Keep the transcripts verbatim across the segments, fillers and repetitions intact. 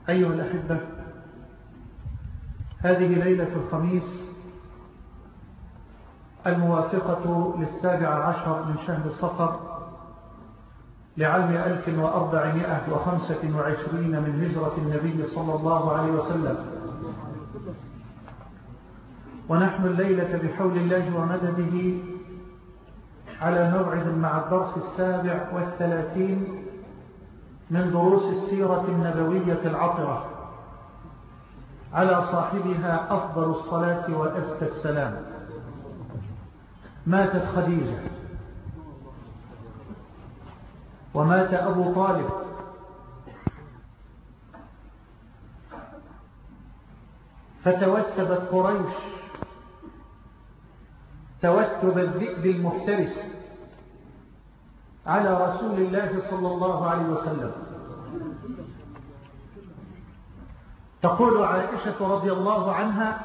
أيها الأحبة، هذه ليلة الخميس الموافقة للسابع عشر من شهر صفر لعام ألف وأربعمائة وخمسة وعشرين من هجرة النبي صلى الله عليه وسلم، ونحن الليلة بحول الله ومدده على موعد مع الدرس السابع والثلاثين من دروس السيرة النبوية العطرة على صاحبها أفضل الصلاة وأزكى السلام. ماتت خديجة ومات أبو طالب، فتوثبت قريش توثب الذئب المفترس على رسول الله صلى الله عليه وسلم. تقول عائشة رضي الله عنها: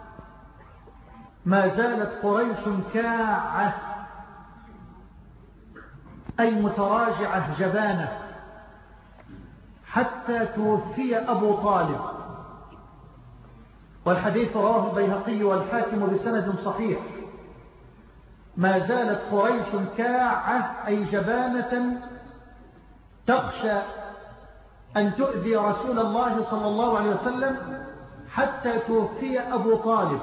ما زالت قريش كاعة، أي متراجعة جبانة، حتى توفي أبو طالب. والحديث رواه البيهقي والحاكم بسند صحيح. ما زالت قريش كاعة، أي جبانة، تخشى أن تؤذي رسول الله صلى الله عليه وسلم حتى توفي أبو طالب.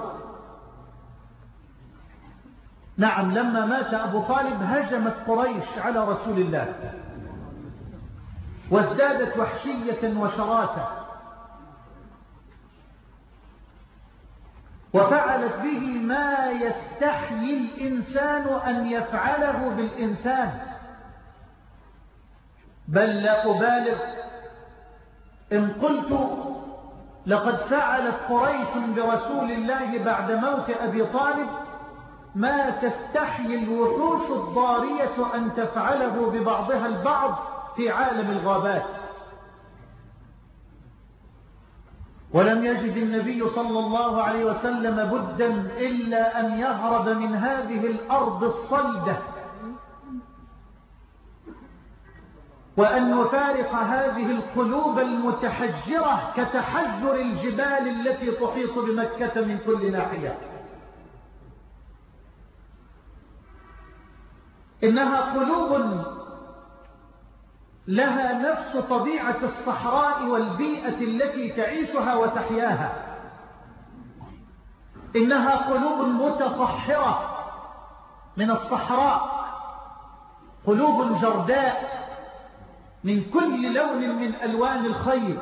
نعم، لما مات أبو طالب هجمت قريش على رسول الله وازدادت وحشية وشراسة، وفعلت به ما يستحيي الإنسان أن يفعله بالإنسان. بل لا أبالغ إن قلت لقد فعلت قريش برسول الله بعد موت أبي طالب ما تستحيي الوحوش الضارية أن تفعله ببعضها البعض في عالم الغابات. ولم يجد النبي صلى الله عليه وسلم بدا إلا أن يهرب من هذه الأرض الصلدة وأن يفارق هذه القلوب المتحجرة كتحجر الجبال التي تحيط بمكة من كل ناحية. إنها قلوب لها نفس طبيعة الصحراء والبيئة التي تعيشها وتحياها. إنها قلوب متصحرة من الصحراء، قلوب جرداء من كل لون من ألوان الخير.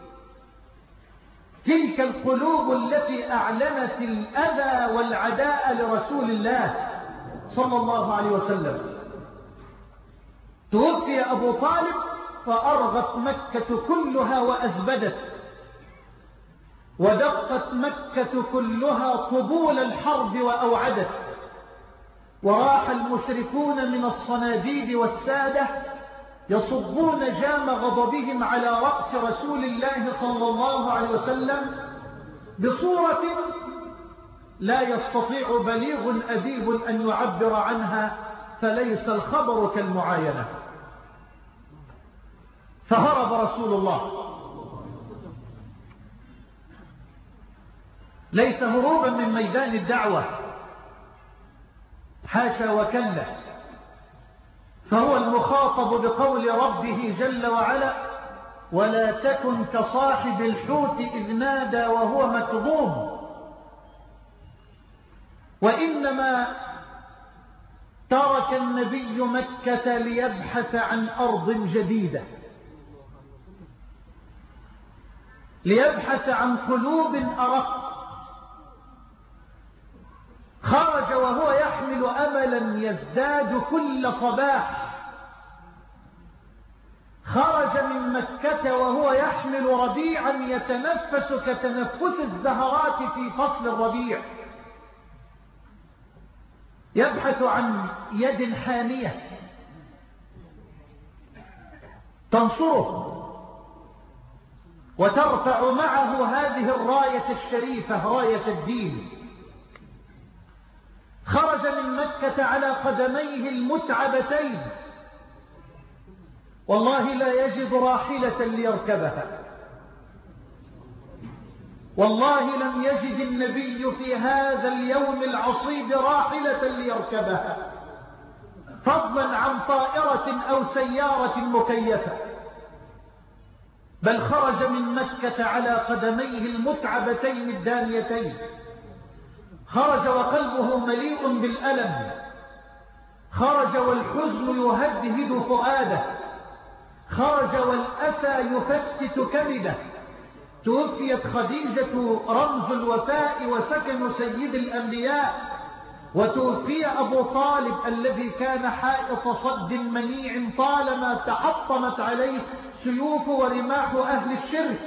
تلك القلوب التي أعلنت الأذى والعداء لرسول الله صلى الله عليه وسلم. توفي أبو طالب فأرغت مكة كلها وأزبدت، ودقت مكة كلها طبول الحرب وأوعدت، وراح المشركون من الصناديد والسادة يصبون جام غضبهم على رأس رسول الله صلى الله عليه وسلم بصورة لا يستطيع بليغ أديب أن يعبر عنها، فليس الخبر كالمعاينة. فهرب رسول الله، ليس هروبا من ميدان الدعوة، حاشا وكلا، فهو المخاطب بقول ربه جل وعلا: ولا تكن كصاحب الحوت إذ نادى وهو مكظوم. وإنما ترك النبي مكة ليبحث عن أرض جديدة، ليبحث عن قلوب أرق. خرج وهو يحمل أملا يزداد كل صباح، خرج من مكة وهو يحمل ربيعا يتنفس كتنفس الزهرات في فصل الربيع، يبحث عن يد حانية تنصره وترفع معه هذه الراية الشريفة، راية الدين. خرج من مكة على قدميه المتعبتين، والله لا يجد راحلة ليركبها، والله لم يجد النبي في هذا اليوم العصيب راحلة ليركبها، فضلا عن طائرة أو سيارة مكيفة، بل خرج من مكة على قدميه المتعبتين الدانيتين، خرج وقلبه مليء بالألم، خرج والحزن يهدهد فؤاده، خرج والأسى يفتت كبده. توفيت خديجة رمز الوفاء وسكن سيد الأنبياء، وتوفي أبو طالب الذي كان حائط صد منيع طالما تحطمت عليه سيوف ورماح أهل الشرك.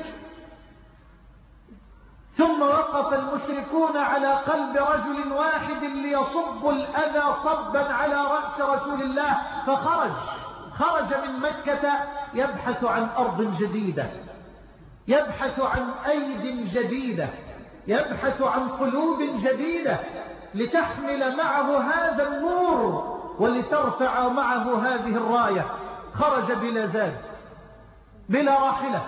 ثم وقف المشركون على قلب رجل واحد ليصب الأذى صبا على رأس رسول الله، فخرج خرج من مكة يبحث عن أرض جديدة، يبحث عن أيد جديدة، يبحث عن قلوب جديدة لتحمل معه هذا النور ولترفع معه هذه الراية. خرج بلا زاد بلا راحلة،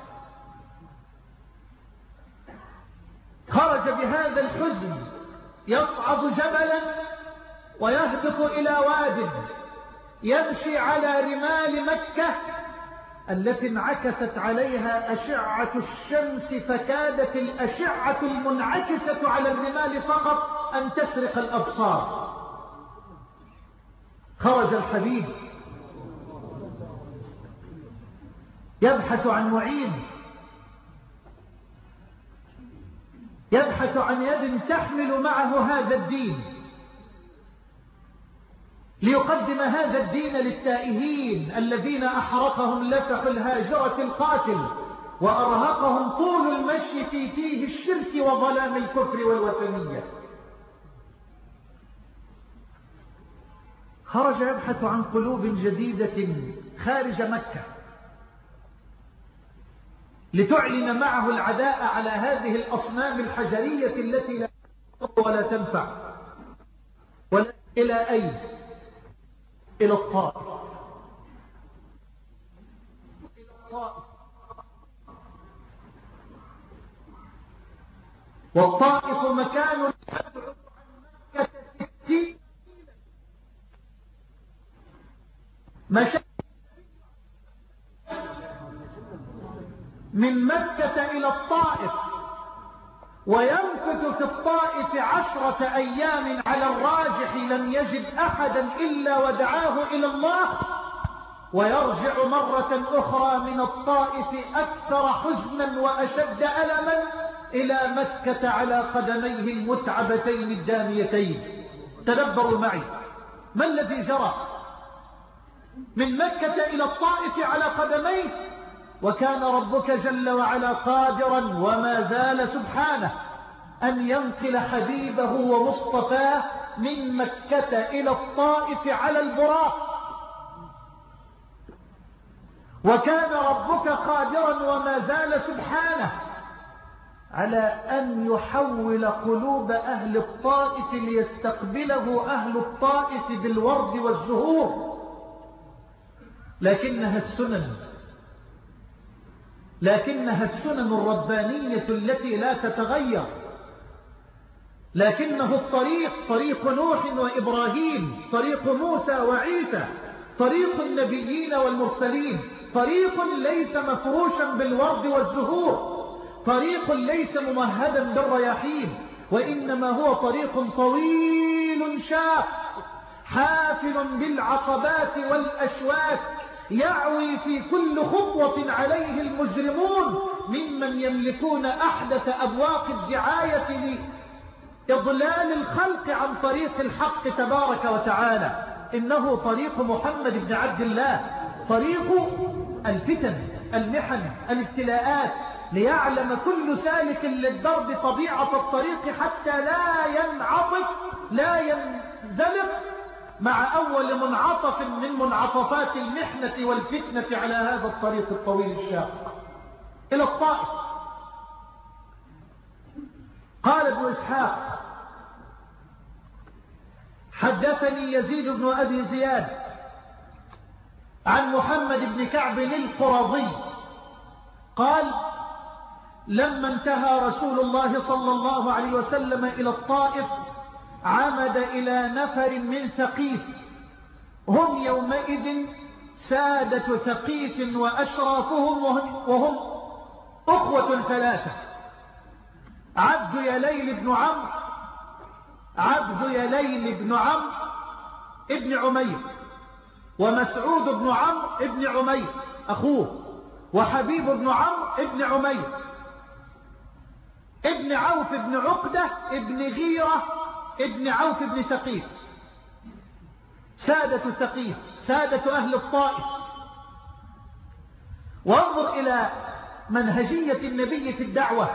خرج بهذا الحزن يصعد جبلا ويهبط إلى واد، يمشي على رمال مكة التي انعكست عليها أشعة الشمس، فكادت الأشعة المنعكسة على الرمال فقط أن تسرق الأبصار. خرج الحبيب يبحث عن معين، يبحث عن يد تحمل معه هذا الدين، ليقدم هذا الدين للتائهين الذين أحرقهم لفح الهاجرة القاتل، وأرهقهم طول المشي في فيه الشرك وظلام الكفر والوثنية. خرج يبحث عن قلوب جديدة خارج مكة، لتعلن معه العداء على هذه الأصنام الحجرية التي لا تضر ولا تنفع. ولا إلى أين؟ إلى الطائف. والطائف مكان يبعد عن مكة ستين مشى من مكة إلى الطائف، ويمكث في الطائف عشرة أيام على الراجح، لم يجد أحدا إلا ودعاه إلى الله، ويرجع مرة أخرى من الطائف أكثر حزنا وأشد ألما إلى مكة على قدميه المتعبتين الداميتين. تدبروا معي ما الذي جرى من مكة إلى الطائف على قدميه، وكان ربك جل وعلا قادرا وما زال سبحانه أن ينقل حبيبه ومصطفاه من مكة إلى الطائف على البراق. وكان ربك قادرا وما زال سبحانه على أن يحول قلوب أهل الطائف ليستقبله أهل الطائف بالورد والزهور، لكنها السنن لكنها السنن الربانية التي لا تتغير، لكنه الطريق طريق نوح وإبراهيم، طريق موسى وعيسى، طريق النبيين والمرسلين، طريق ليس مفروشا بالورد والزهور، طريق ليس ممهدا بالرياحين، وإنما هو طريق طويل شاق حافل بالعقبات والأشواك، يعوي في كل خطوة عليه المجرمون ممن يملكون أحدث أبواق الدعاية لإضلال الخلق عن طريق الحق تبارك وتعالى. إنه طريق محمد بن عبد الله، طريق الفتن المحن الابتلاءات، ليعلم كل سالك للدرب طبيعة الطريق حتى لا ينعطف لا ينزلق مع أول منعطف من منعطفات المحنة والفتنة على هذا الطريق الطويل الشاق إلى الطائف. قال ابن إسحاق حدثني يزيد بن أبي زياد عن محمد بن كعب القرظي قال لما انتهى رسول الله صلى الله عليه وسلم إلى الطائف عمد إلى نفر من ثقيف، هم يومئذ سادة ثقيف وأشرافهم، وهم, وهم أخوة ثلاثة: عبد يليل بن عمرو، عبد يليل بن عمرو ابن عمير، ومسعود بن عمرو ابن عمير أخوه، وحبيب بن عمرو ابن عمير، ابن عوف بن عقدة ابن غيرة ابن عوف بن ثقيف. سادة ثقيف، سادة أهل الطائف. وانظر إلى منهجية النبي في الدعوة،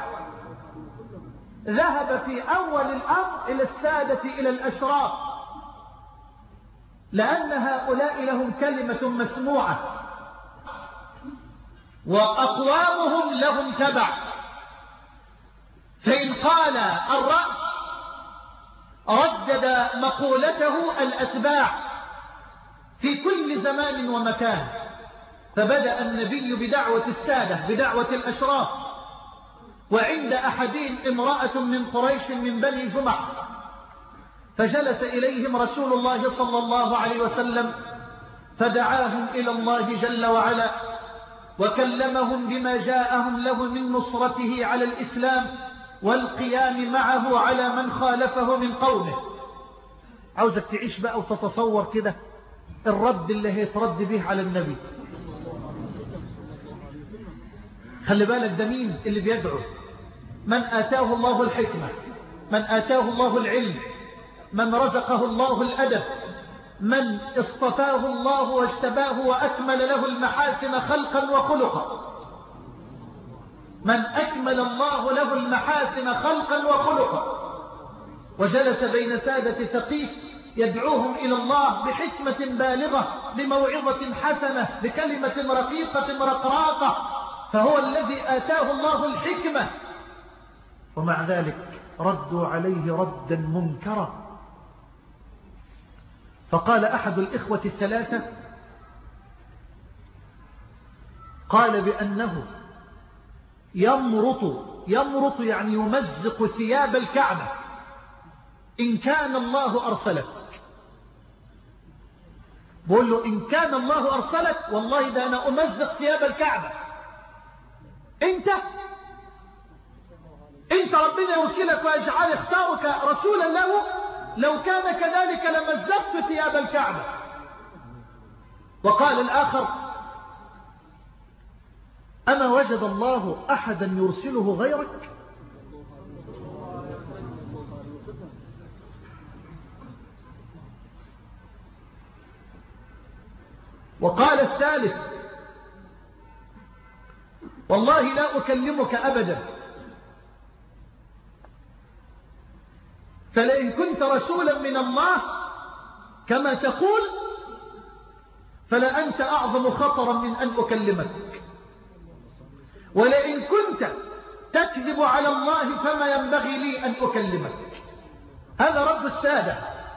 ذهب في أول الأمر إلى السادة إلى الأشراف، لأن هؤلاء لهم كلمة مسموعة وأقوامهم لهم تبع. فإن قال الرأس ردد مقولته الأتباع في كل زمان ومكان. فبدأ النبي بدعوة السادة، بدعوة الأشراف، وعند أحدهم امرأة من قريش من بني جمح، فجلس إليهم رسول الله صلى الله عليه وسلم فدعاهم إلى الله جل وعلا، وكلمهم بما جاءهم له من نصرته على الإسلام والقيام معه على من خالفه من قومه. عاوزك تعيش بقى وتتصور كده الرد اللي هيترد به على النبي. خلي بالك ده مين اللي بيدعو؟ من آتاه الله الحكمة، من آتاه الله العلم، من رزقه الله الأدب، من اصطفاه الله واجتباه وأكمل له المحاسن خلقا وخلقا، من أكمل الله له المحاسن خلقا وخلقا. وجلس بين سادة ثقيف يدعوهم إلى الله بحكمة بالغة، بموعظة حسنة، بكلمة رقيقة رقراقة، فهو الذي آتاه الله الحكمة. ومع ذلك ردوا عليه ردا منكرا. فقال أحد الإخوة الثلاثة، قال بأنه يمرط، يمرط يعني يمزق ثياب الكعبة إن كان الله أرسلك. بقول له إن كان الله أرسلك والله ده أنا أمزق ثياب الكعبة. أنت أنت ربنا يرسلك ويجعل اختارك رسولا له، لو كان كذلك لمزقت ثياب الكعبة. وقال الآخر أما وجد الله أحدا يرسله غيرك؟ وقال الثالث والله لا أكلمك أبدا، فلئن كنت رسولا من الله كما تقول فلأنت أعظم خطرا من أن أكلمك، ولئن كنت تكذب على الله فما ينبغي لي أن أكلمك. هذا رد السادة.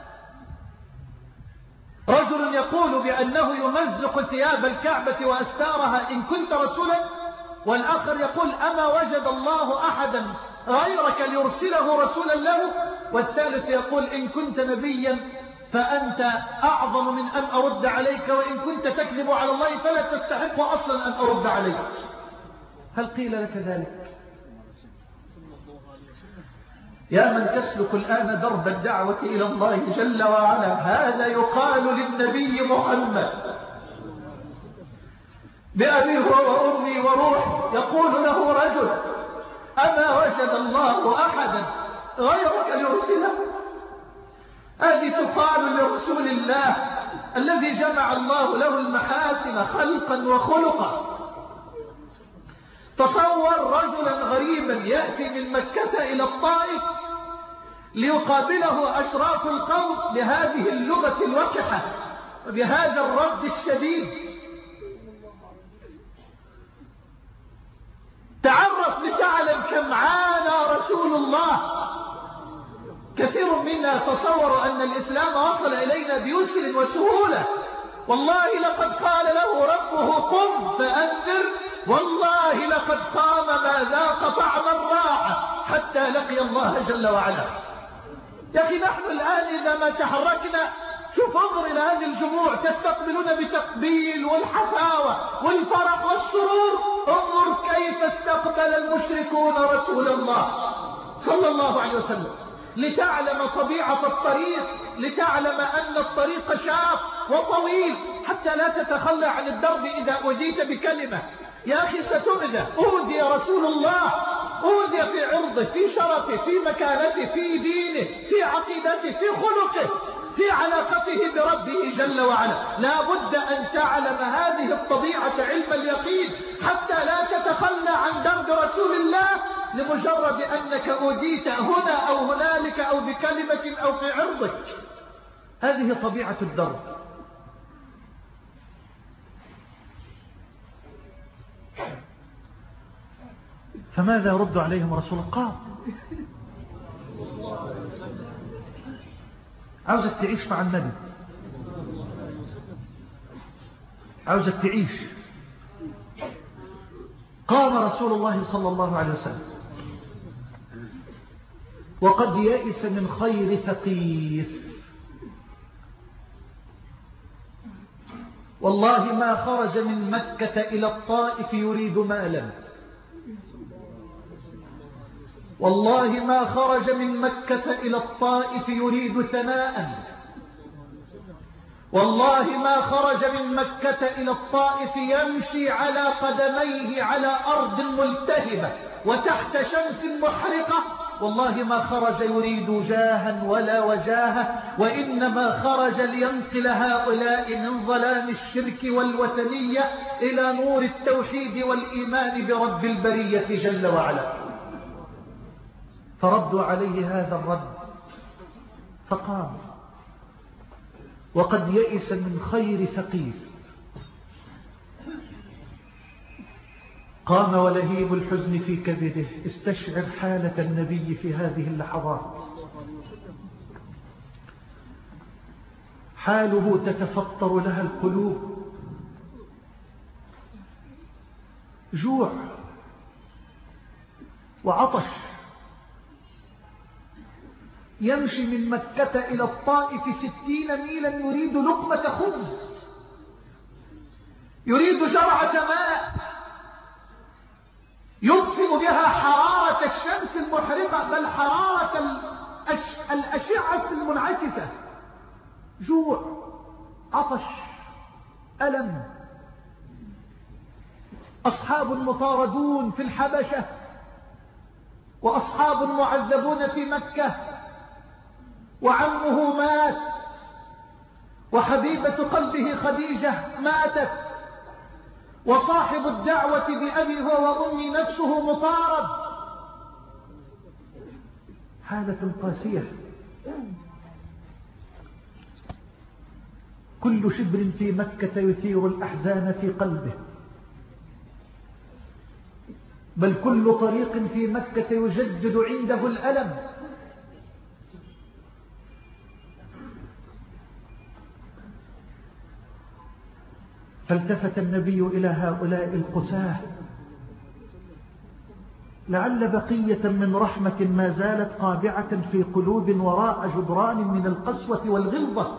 رجل يقول بأنه يمزق ثياب الكعبة وأستارها إن كنت رسولا، والآخر يقول أما وجد الله أحدا غيرك ليرسله رسولا له، والثالث يقول إن كنت نبيا فأنت أعظم من أن أرد عليك، وإن كنت تكذب على الله فلا تستحق أصلا أن أرد عليك. هل قيل لك ذلك؟ يا من تسلك الآن درب الدعوة إلى الله جل وعلا، هذا يقال للنبي محمد بأبي وأمي وروح، يقول له رجل أما وجد الله أحدا غيرك ليرسله؟ هذه تقال لرسول الله الذي جمع الله له المحاسن خلقا وخلقا. تصور رجلا غريبا يأتي من مكة إلى الطائف ليقابله أشراف القوم بهذه اللغة الوكحة وبهذا الرد الشديد. تعرف لتعلم كم عانى رسول الله. كثير منا تصور أن الإسلام وصل إلينا بيسر وسهولة. والله لقد قال له ربه قم فأنذر، والله لقد قام ما ذاق طعم لقي الله جل وعلا. يا أخي نحن الآن إذا ما تحركنا، شوف انظر إلى هذه الجموع تستقبلون بتقبيل والحفاوة والفرح والسرور. انظر كيف استقبل المشركون رسول الله صلى الله عليه وسلم، لتعلم طبيعة الطريق، لتعلم أن الطريق شاق وطويل، حتى لا تتخلى عن الدرب إذا أوذيت بكلمة. يا أخي ستؤذى، أوذي رسول الله، أوذي في عرضه، في شرفه، في مكانته، في دينه، في عقيدته، في خلقه، في علاقته بربه جل وعلا. لا بد أن تعلم هذه الطبيعة علم اليقين حتى لا تتخلى عن درب رسول الله لمجرد أنك أوذيت هنا أو هنالك أو بكلمة أو في عرضك. هذه طبيعة الدرب. فماذا يرد عليهم رسول الله؟ عاوزك تعيش مع النبي، عاوزك تعيش. قام رسول الله صلى الله عليه وسلم وقد يئس من خير ثقيف. والله ما خرج من مكة إلى الطائف يريد مالا، والله ما خرج من مكة إلى الطائف يريد ثناء، والله ما خرج من مكة إلى الطائف يمشي على قدميه على أرض ملتهبة وتحت شمس محرقة. والله ما خرج يريد جاها ولا وجاهة، وإنما خرج لينقل هؤلاء من ظلام الشرك والوثنية إلى نور التوحيد والإيمان برب البرية جل وعلا. فردوا عليه هذا الرد فقام وقد يئس من خير ثقيف. قام ولهيب الحزن في كبده. استشعر حالة النبي في هذه اللحظات، حاله تتفطر لها القلوب، جوع وعطش. يمشي من مكة إلى الطائف ستين ميلا يريد لقمة خبز، يريد جرعة ماء يطفئ بها حرارة الشمس المحرقة، بل حرارة الأش... الأشعة المنعكسة. جوع، عطش، ألم. أصحاب مطاردون في الحبشة، وأصحاب معذبون في مكة، وعمه مات، وحبيبة قلبه خديجة ماتت، وصاحب الدعوة بأبي هو وأمي نفسه مطارد. حالة قاسية. كل شبر في مكة يثير الأحزان في قلبه، بل كل طريق في مكة يجدد عنده الألم. فالتفت النبي إلى هؤلاء القساة، لعل بقية من رحمة ما زالت قابعة في قلوب وراء جدران من القسوة والغلظة.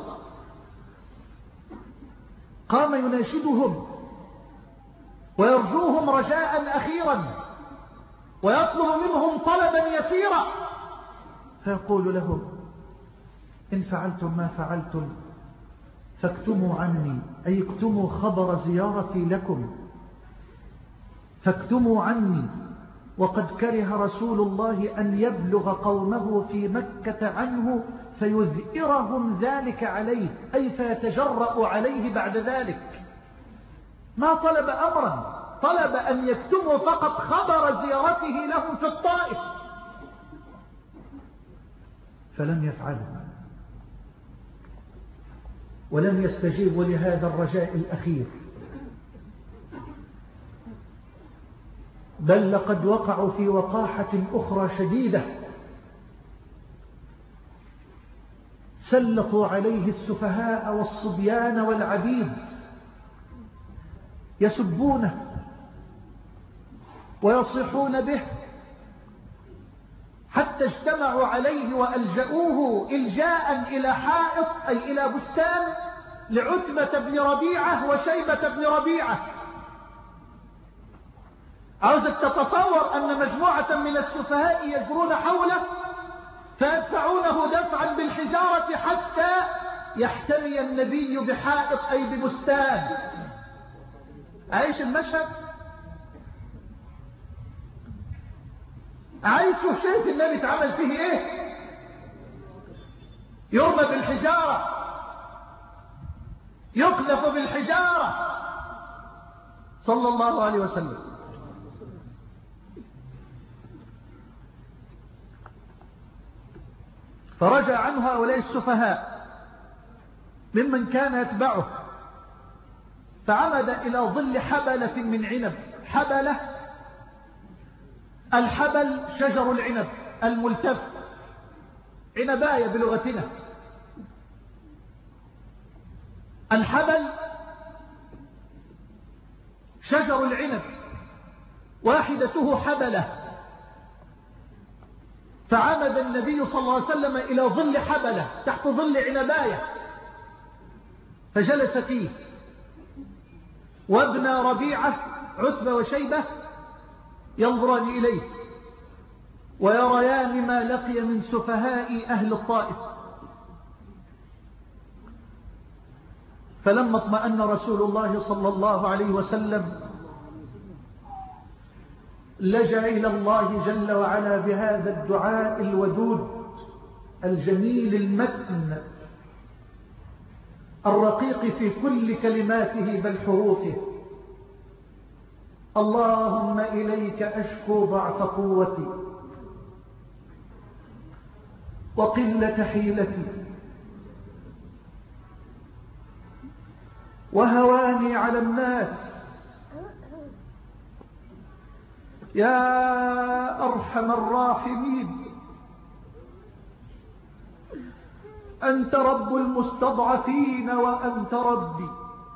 قام يناشدهم ويرجوهم رجاء أخيرا، ويطلب منهم طلبا يسيرا، فيقول لهم: إن فعلتم ما فعلتم فاكتموا عني، أي اكتموا خبر زيارتي لكم، فاكتموا عني. وقد كره رسول الله أن يبلغ قومه في مكة عنه فيذئرهم ذلك عليه، أي فيتجرأ عليه بعد ذلك. ما طلب أمرا، طلب أن يكتموا فقط خبر زيارته لهم في الطائف، فلم يفعلوا ولم يستجيبوا لهذا الرجاء الأخير، بل لقد وقعوا في وقاحة أخرى شديدة. سلطوا عليه السفهاء والصبيان والعبيد، يسبونه ويصيحون به، حتى اجتمعوا عليه وألجأوه إلجاء إلى حائط أي إلى بستان لعتبة بن ربيعة وشيبة بن ربيعة. عاوزك تتصور أن مجموعة من السفهاء يجرون حوله فيدفعونه دفعا بالحجارة حتى يحتمي النبي بحائط أي ببستان. عايش المشهد؟ عايز شوف شايف النبي اتعمل فيه ايه؟ يرمى بالحجارة، يقذف بالحجارة صلى الله عليه وسلم. فرجع عنه هؤلاء السفهاء ممن كان يتبعه، فعمد إلى ظل حبلة من عنب. حبلة، الحبل شجر العنب الملتف، عنباية بلغتنا. الحبل شجر العنب واحدته حبلة. فعمد النبي صلى الله عليه وسلم إلى ظل حبلة تحت ظل عنباية فجلس فيه، وابن ربيعة عتبة وشيبة ينظران إليه ويريان ما لقي من سفهاء أهل الطائف. فلما اطمأن رسول الله صلى الله عليه وسلم لجأ إلى الله جل وعلا بهذا الدعاء الودود الجميل المتن الرقيق في كل كلماته بل حروفه: اللهم إليك أشكو ضعف قوتي وقلة حيلتي وهواني على الناس، يا أرحم الراحمين، أنت رب المستضعفين وأنت ربي،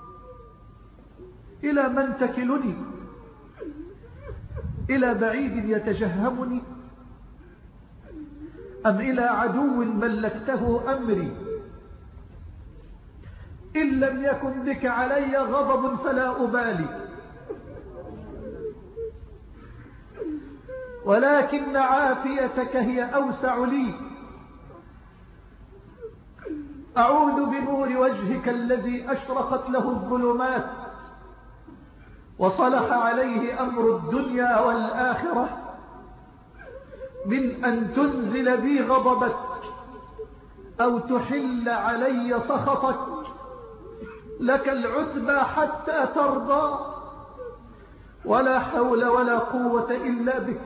إلى من تكلني؟ إلى بعيد يتجهمني أم إلى عدو ملكته أمري؟ إن لم يكن بك علي غضب فلا أبالي، ولكن عافيتك هي أوسع لي. أعوذ بنور وجهك الذي أشرقت له الظلمات وصلح عليه أمر الدنيا والآخرة من أن تنزل بي غضبك أو تحل علي سخطك. لك العتبى حتى ترضى، ولا حول ولا قوة إلا بك.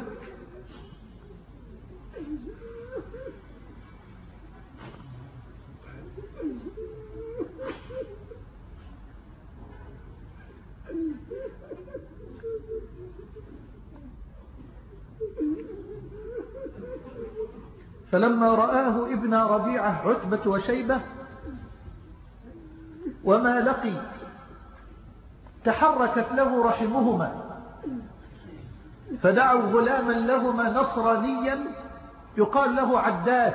فلما رآه ابن ربيعة عتبة وشيبة وما لقي تحركت له رحمهما، فدعوا غلاما لهما نصرانيا يقال له عداس،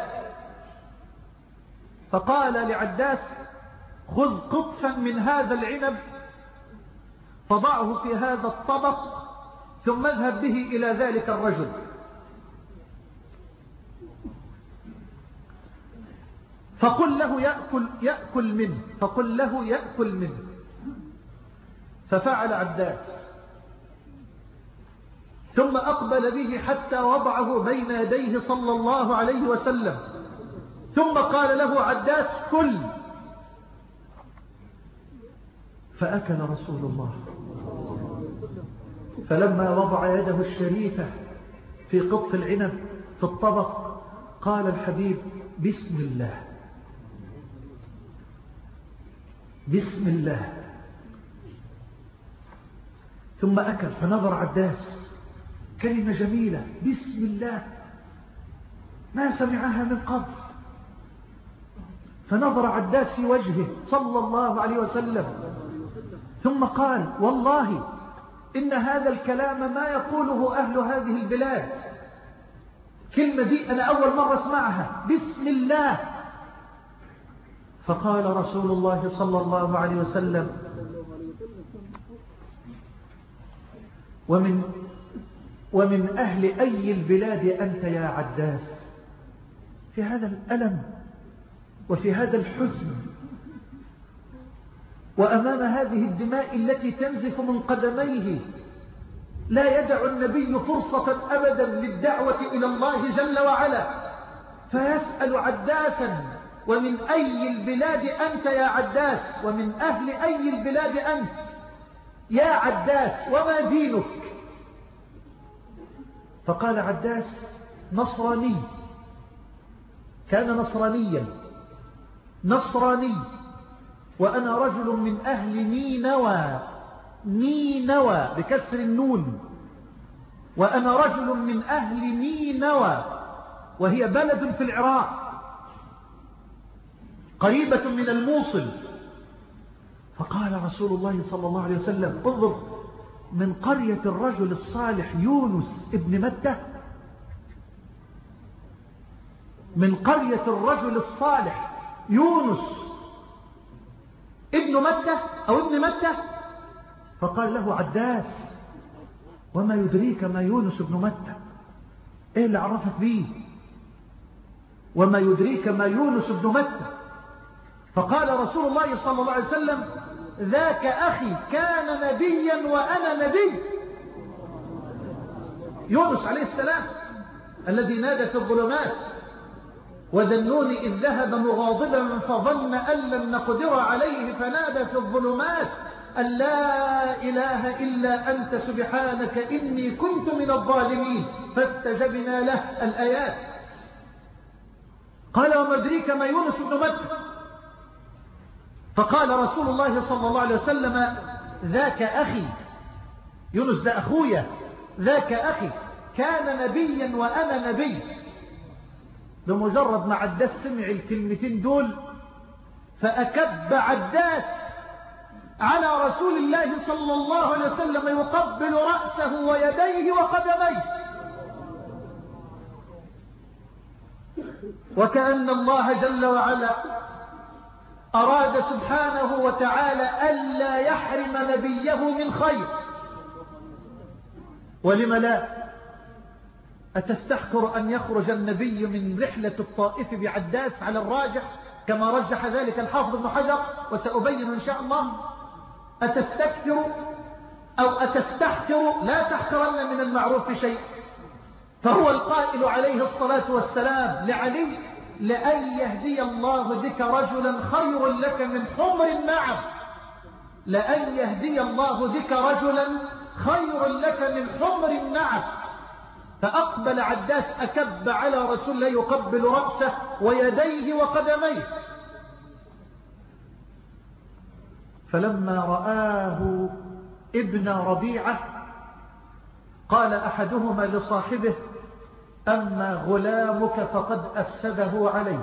فقال لعداس: خذ قطفا من هذا العنب فضعه في هذا الطبق ثم اذهب به إلى ذلك الرجل. فقل له يأكل, يأكل منه فقل له يأكل منه. ففعل عداس، ثم أقبل به حتى وضعه بين يديه صلى الله عليه وسلم، ثم قال له عداس: كل. فأكل رسول الله. فلما وضع يده الشريفة في قطف العنب في الطبق قال الحبيب: بسم الله بسم الله، ثم أكل. فنظر عداس، كلمة جميلة، بسم الله، ما سمعها من قبل. فنظر عداس في وجهه صلى الله عليه وسلم ثم قال: والله إن هذا الكلام ما يقوله أهل هذه البلاد، كلمة دي أنا أول مرة اسمعها، بسم الله. فقال رسول الله صلى الله عليه وسلم: ومن, ومن أهل أي البلاد أنت يا عداس؟ في هذا الألم وفي هذا الحزن وأمام هذه الدماء التي تنزف من قدميه لا يدع النبي فرصة أبدا للدعوة إلى الله جل وعلا، فيسأل عداسا: ومن أي البلاد أنت يا عداس؟ ومن أهل أي البلاد أنت يا عداس؟ وما دينك؟ فقال عداس: نصراني. كان نصرانيا نصراني وأنا رجل من أهل نينوى، نينوى بكسر النون، وأنا رجل من أهل نينوى، وهي بلد في العراق قريبة من الموصل. فقال رسول الله صلى الله عليه وسلم: انظر، من قرية الرجل الصالح يونس ابن متى، من قرية الرجل الصالح يونس ابن متى أو ابن متى. فقال له عداس: وما يدريك ما يونس ابن متى؟ ايه اللي عرفك بيه؟ وما يدريك ما يونس ابن متى؟ فقال رسول الله صلى الله عليه وسلم: ذاك أخي كان نبيا وأنا نبي. يونس عليه السلام الذي نادى في الظلمات وذنون إذ ذهب مغاضبا فظن أن لن نقدر عليه فنادى في الظلمات أن لا إله إلا أنت سبحانك إني كنت من الظالمين فاستجبنا له. الآيات. قال: وما أدريك ما يونس بن متى؟ فقال رسول الله صلى الله عليه وسلم: ذاك أخي. يونس ده أخويا، ذاك أخي كان نبيا وأنا نبي. بمجرد ما عداس سمع الكلمتين دول فأكب عداس على رسول الله صلى الله عليه وسلم يقبل رأسه ويديه وقدميه، وكأن الله جل وعلا أراد سبحانه وتعالى ألا يحرم نبيه من خير. ولم لا؟ أتستحقر أن يخرج النبي من رحلة الطائف بعداس على الراجح كما رجح ذلك الحافظ ابن حجر وسأبين إن شاء الله؟ أتستكثر أو أتستحقر؟ لا تحقرن من المعروف شيء. فهو القائل عليه الصلاة والسلام لعلي: لأن يهدي الله بك رجلا خير لك من حمر النعم. لأن يهدي الله بك رجلا خير لك من حمر النعم. فأقبل عداس أكب على رسول الله يقبل رأسه ويديه وقدميه. فلما رآه ابن ربيعة قال أحدهما لصاحبه: أما غلامك فقد أفسده عليك،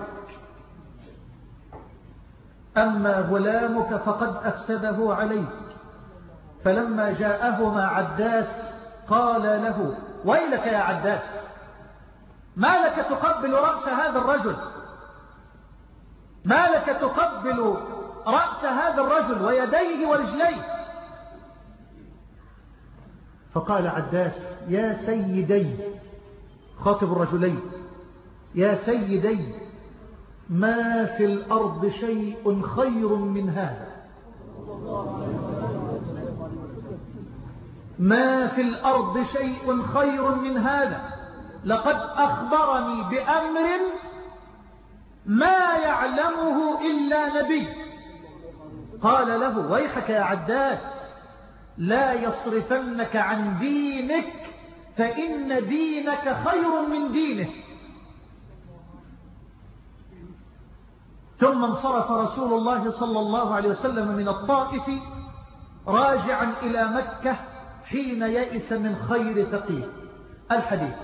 أما غلامك فقد أفسده عليك. فلما جاءهما عداس قال له: ويلك يا عداس، ما لك تقبل رأس هذا الرجل؟ ما لك تقبل رأس هذا الرجل ويديه ورجليه؟ فقال عداس: يا سيدي، خاطب الرجلين: يا سيدي، ما في الأرض شيء خير من هذا، ما في الأرض شيء خير من هذا. لقد أخبرني بأمر ما يعلمه إلا نبي. قال له: ويحك يا عداس، لا يصرفنك عن دينك فإن دينك خير من دينه. ثم انصرف رسول الله صلى الله عليه وسلم من الطائف راجعا إلى مكة حين يئس من خير ثقيل. الحديث.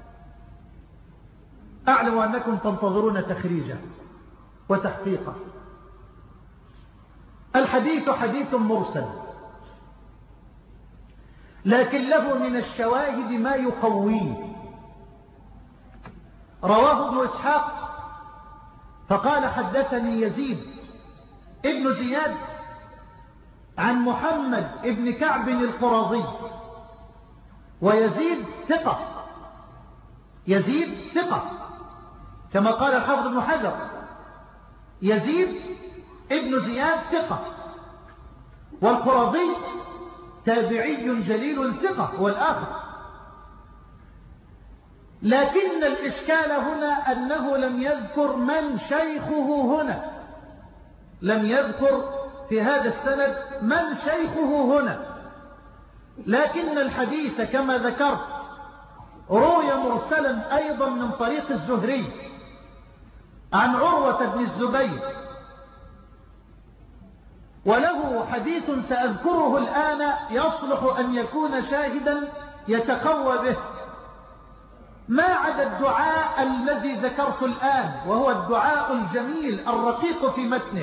أعلم أنكم تنتظرون تخريجه وتحقيقه. الحديث حديث مرسل، لكن له من الشواهد ما يقويه. رواه ابن إسحاق فقال حدثني يزيد ابن زياد عن محمد ابن كعب القرظي، ويزيد ثقة، يزيد ثقة كما قال الحافظ ابن حجر، يزيد ابن زياد ثقة، والقرظي تابعي جليل ثقة هو الآخر. لكن الإشكال هنا أنه لم يذكر من شيخه هنا، لم يذكر في هذا السند من شيخه هنا، لكن الحديث كما ذكرت روي مرسلا أيضا من طريق الزهري عن عروة بن الزبير، وله حديث سأذكره الآن يصلح أن يكون شاهدا يتقوى به، ما عدا الدعاء الذي ذكرت الآن، وهو الدعاء الجميل الرقيق في متنه.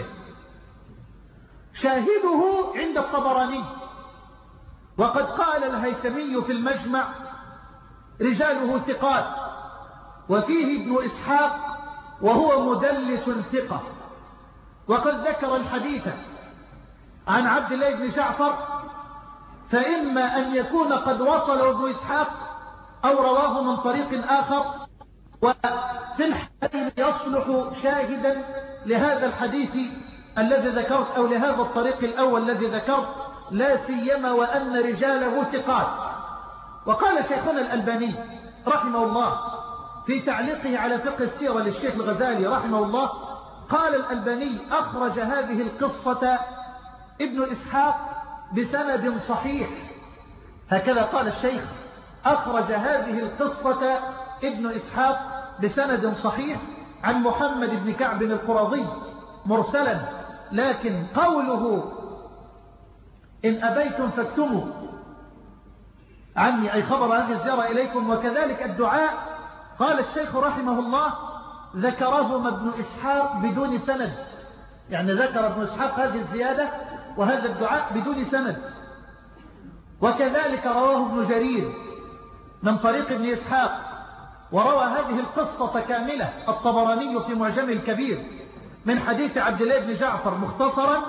شاهده عند الطبراني، وقد قال الهيثمي في المجمع رجاله ثقات، وفيه ابن إسحاق وهو مدلس ثقة، وقد ذكر الحديث عن عبد الله بن جعفر، فإما أن يكون قد وصل ابن إسحاق أو رواه من طريق آخر، وفي الحديث يصلح شاهدا لهذا الحديث الذي ذكرت أو لهذا الطريق الأول الذي ذكرت، لا سيما وأن رجاله ثقات. وقال شيخنا الألباني رحمه الله في تعليقه على فقه السيرة للشيخ الغزالي رحمه الله، قال الألباني أخرج هذه القصة ابن إسحاق بسند صحيح، هكذا قال الشيخ، أخرج هذه القصة ابن إسحاق بسند صحيح عن محمد بن كعب القرظي مرسلا، لكن قوله إن أبيتم فاكتموا عني أي خبر هذه الزيارة إليكم، وكذلك الدعاء، قال الشيخ رحمه الله ذكرهما ابن إسحاق بدون سند، يعني ذكر ابن إسحاق هذه الزيادة وهذا الدعاء بدون سند. وكذلك رواه ابن جرير من طريق ابن إسحاق، وروى هذه القصة كاملة الطبراني في معجمه الكبير من حديث عبد الله بن جعفر مختصرا،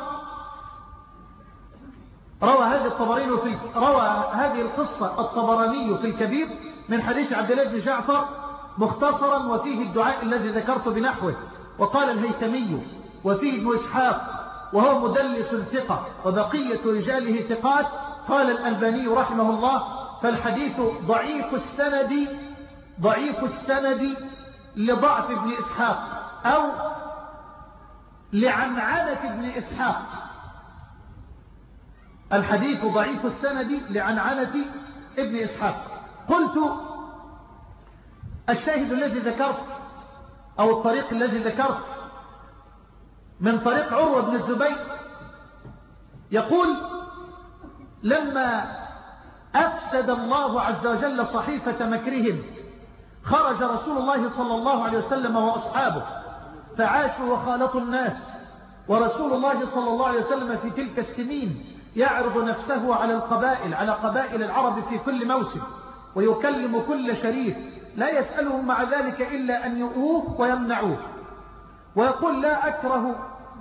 روى هذه الطبراني في روى هذه القصة الطبراني في الكبير من حديث عبد الله بن جعفر مختصرا، وفيه الدعاء الذي ذكرت بنحوه. وقال الهيثمي وفيه ابن إسحاق وهو مدلس ثقة وبقية رجاله ثقات. قال الألباني رحمه الله فالحديث ضعيف السند، ضعيف السند لضعف ابن إسحاق أو لعنعنة ابن إسحاق، الحديث ضعيف السند لعنعنة ابن إسحاق. قلت الشاهد الذي ذكرت أو الطريق الذي ذكرت من طريق عروة بن الزبير يقول لما أفسد الله عز وجل صحيفة مكرهم خرج رسول الله صلى الله عليه وسلم وأصحابه فعاشوا وخالطوا الناس، ورسول الله صلى الله عليه وسلم في تلك السنين يعرض نفسه على القبائل على قبائل العرب في كل موسم، ويكلم كل شريف لا يسألهم مع ذلك إلا أن يؤوه ويمنعوه، ويقول لا أكره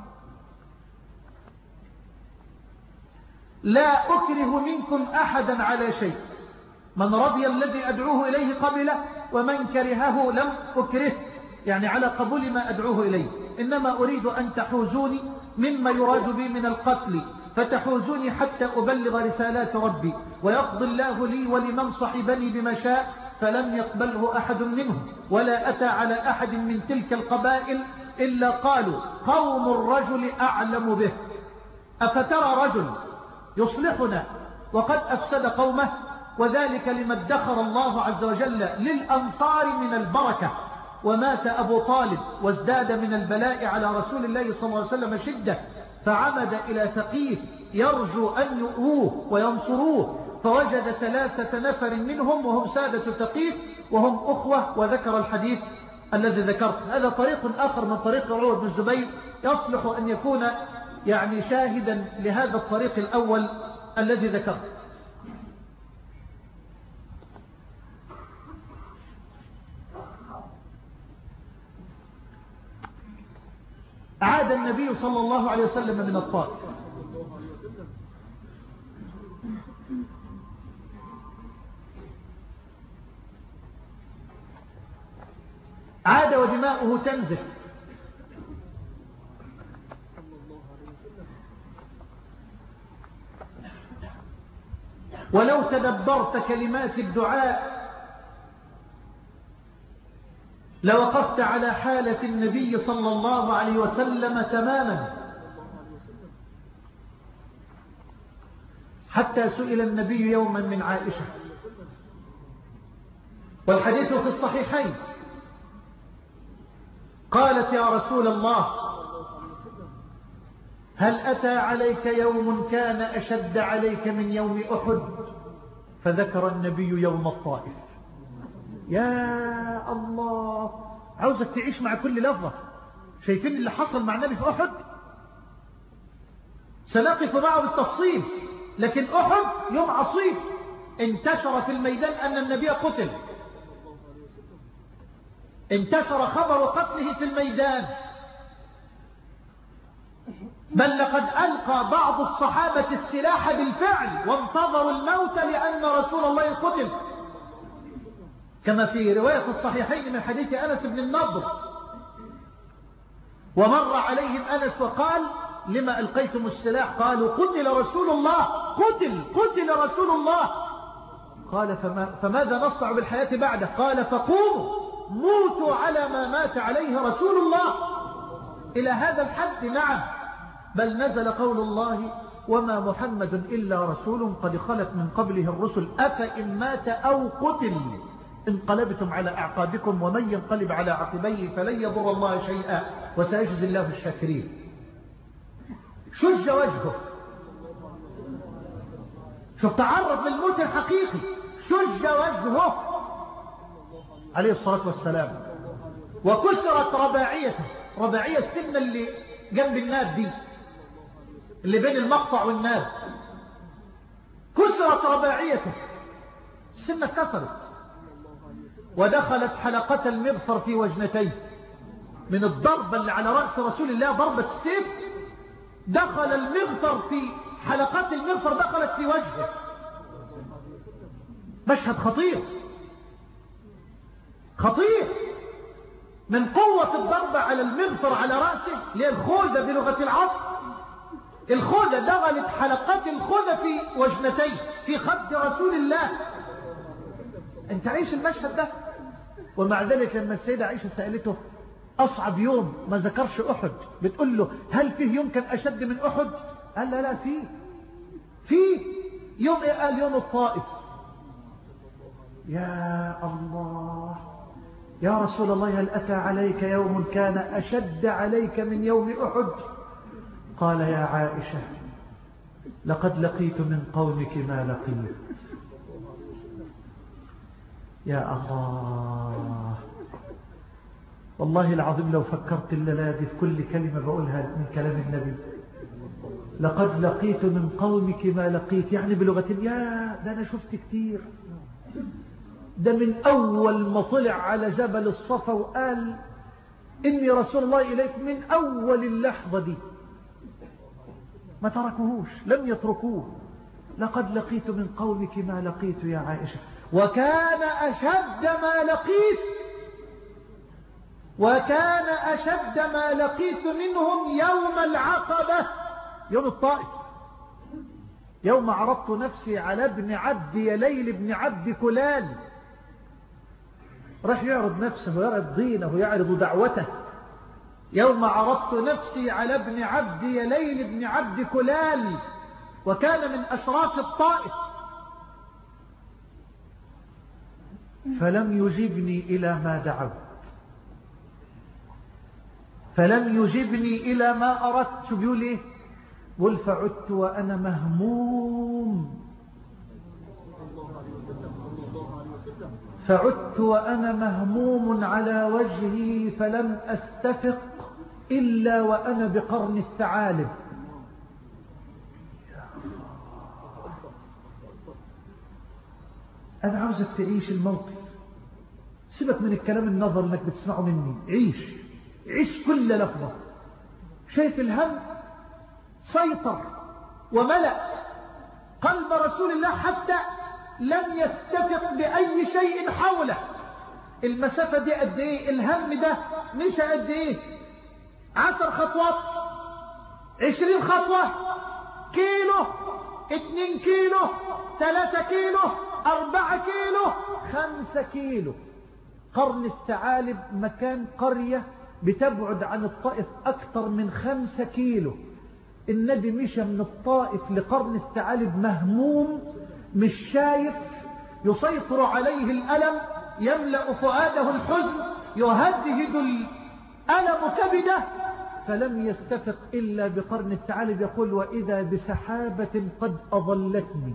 لا أكره منكم أحدا على شيء، من رضي الذي أدعوه إليه قبله ومن كرهه لم أكره، يعني على قبول ما أدعوه إليه، إنما أريد أن تحوزوني مما يراد بي من القتل، فتحوزوني حتى أبلغ رسالات ربي، ويقضي الله لي ولمن صحبني بما شاء، فلم يقبله أحد منهم، ولا أتى على أحد من تلك القبائل إلا قالوا قوم الرجل أعلم به، أفترى رجل يصلحنا وقد أفسد قومه، وذلك لما ادخر الله عز وجل للأنصار من البركة، ومات أبو طالب وازداد من البلاء على رسول الله صلى الله عليه وسلم شدة، فعمد إلى ثقيف يرجو أن يؤوه وينصروه، فوجد ثلاثة نفر منهم وهم سادة ثقيف وهم أخوة، وذكر الحديث الذي ذكرت. هذا طريق آخر من طريق عروة بن الزبير يصلح أن يكون يعني شاهدا لهذا الطريق الأول الذي ذكرت. عاد النبي صلى الله عليه وسلم من الطائف، عاد ودماؤه تنزف، ولو تدبرت كلمات الدعاء لوقفت على حالة النبي صلى الله عليه وسلم تماما، حتى سئل النبي يوما من عائشة، والحديث في الصحيحين، قالت يا رسول الله هل أتى عليك يوم كان أشد عليك من يوم أحد؟ فذكر النبي يوم الطائف. يا الله، عاوزك تعيش مع كل لفظة. شايفين اللي حصل مع النبي في أحد؟ سنقف معه بالتفصيل، لكن أحد يوم عصيب انتشر في الميدان أن النبي قتل، انتشر خبر قتله في الميدان، بل لقد ألقى بعض الصحابة السلاح بالفعل وانتظروا الموت لأن رسول الله قتل، كما في رواية الصحيحين من حديث أنس بن النضر. ومر عليهم أنس وقال لما ألقيتم السلاح؟ قالوا قتل رسول الله، قتل قتل رسول الله. قال فما فماذا نصنع بالحياة بعده؟ قال فقوموا موتوا على ما مات عليه رسول الله. إلى هذا الحد نعم، بل نزل قول الله وما محمد إلا رسول قد خلت من قبله الرسل أفإن مات أو قتل انقلبتم على أعقابكم ومن ينقلب على عقبيه فلن يضر الله شيئا وسيجزي الله الشاكرين. شج وجهه، شوف تعرض للموت الحقيقي، شج وجهه عليه الصلاة والسلام، وكسرت رباعيته. رباعية السنة اللي جنب الناب دي، اللي بين المقطع والناب، كسرت رباعيته، السنة اتكسرت، ودخلت حلقة المغفر في وجنتيه من الضربة اللي على رأس رسول الله، ضربة السيف، دخل المغفر في حلقات المغفر، دخلت في وجهه. مشهد خطير خطير، من قوة الضربة على المغفر على رأسه، اللي الخوذة بلغة العصر، الخوذة دخلت حلقات الخوذة في وجنتيه في خد رسول الله. انت عيش المشهد ده. ومع ذلك لما السيدة عائشة سألته أصعب يوم، ما ذكرش أحد، بتقول له هل فيه يوم كان أشد من أحد؟ قال لا لا فيه فيه يوم إيه؟ قال يوم الطائف. يا الله يا رسول الله هل أتى عليك يوم كان أشد عليك من يوم أحد؟ قال يا عائشة لقد لقيت من قومك ما لقيت. يا الله، والله العظيم لو فكرت الليلة دي في كل كلمة بقولها من كلام النبي، لقد لقيت من قومك ما لقيت، يعني بلغة يا ده أنا شفت كتير، ده من أول ما طلع على جبل الصفا وقال إني رسول الله إليك، من أول اللحظة دي ما تركوهوش، لم يتركوه. لقد لقيت من قومك ما لقيت يا عائشة، وكان أشد ما لقيت وكان أشد ما لقيت منهم يوم العقبة، يوم الطائف، يوم عرضت نفسي على ابن عبد يليل ابن عبد كلال، راح يعرض نفسه ويعرض دينه ويعرض دعوته. يوم عرضت نفسي على ابن عبد يليل ابن عبد كلال، وكان من أشراف الطائف، فلم يجبني إلى ما دعوت، فلم يجبني إلى ما أردت. شو بيقول إيه؟ قل فعدت وأنا مهموم، فعدت وأنا مهموم على وجهي، فلم أستفق إلا وأنا بقرن الثعالب. أنا عاوزك تعيش الموقف، سيبك من الكلام النظر انك بتسمعه مني، عيش عيش كل لفظة. شايف الهم سيطر وملأ قلب رسول الله حتى لم يستفق بأي شيء حوله. المسافة دي قد ايه؟ الهم ده مشى قد ايه؟ عشر خطوات، عشرين خطوة، كيلو، اتنين كيلو، ثلاثة كيلو، أربعة كيلو، خمسة كيلو. قرن الثعالب مكان قرية بتبعد عن الطائف أكثر من خمسة كيلو. النبي مشى من الطائف لقرن الثعالب مهموم، مش شايف، يسيطر عليه الألم، يملأ فؤاده الحزن، يهدهد الألم كبده، فلم يستفق إلا بقرن الثعالب. يقول وإذا بسحابة قد أظلتني.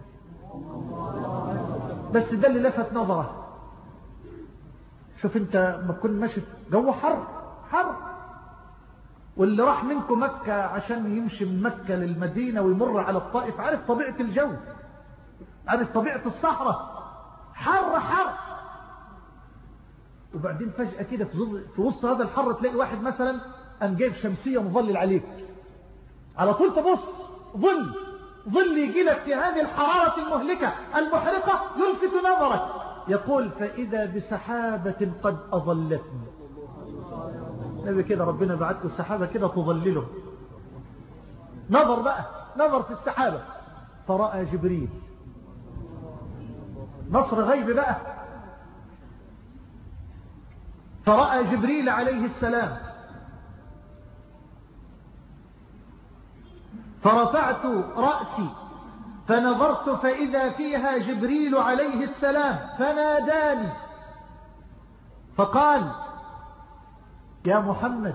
بس ده اللي لفت نظره. شوف انت ما تكون ماشي جو حر حر، واللي راح منكم مكة عشان يمشي من مكة للمدينة ويمر على الطائف عارف طبيعة الجو، عارف طبيعة الصحراء، حر حر. وبعدين فجأة كده في وسط هذا الحر تلاقي واحد مثلا قام جايب شمسية مظلل عليك، على طول تبص ظل ظل يجي لك في هذه الحرارة المهلكة المحرقة يلفت نظرك. يقول فإذا بسحابة قد أظلتني. نبي كده ربنا بعت له السحابة كده تظلله. نظر بقى نظر في السحابة فرأى جبريل. نصر غيب بقى. فرأى جبريل عليه السلام. فرفعت رأسي فنظرت فإذا فيها جبريل عليه السلام فناداني فقال يا محمد.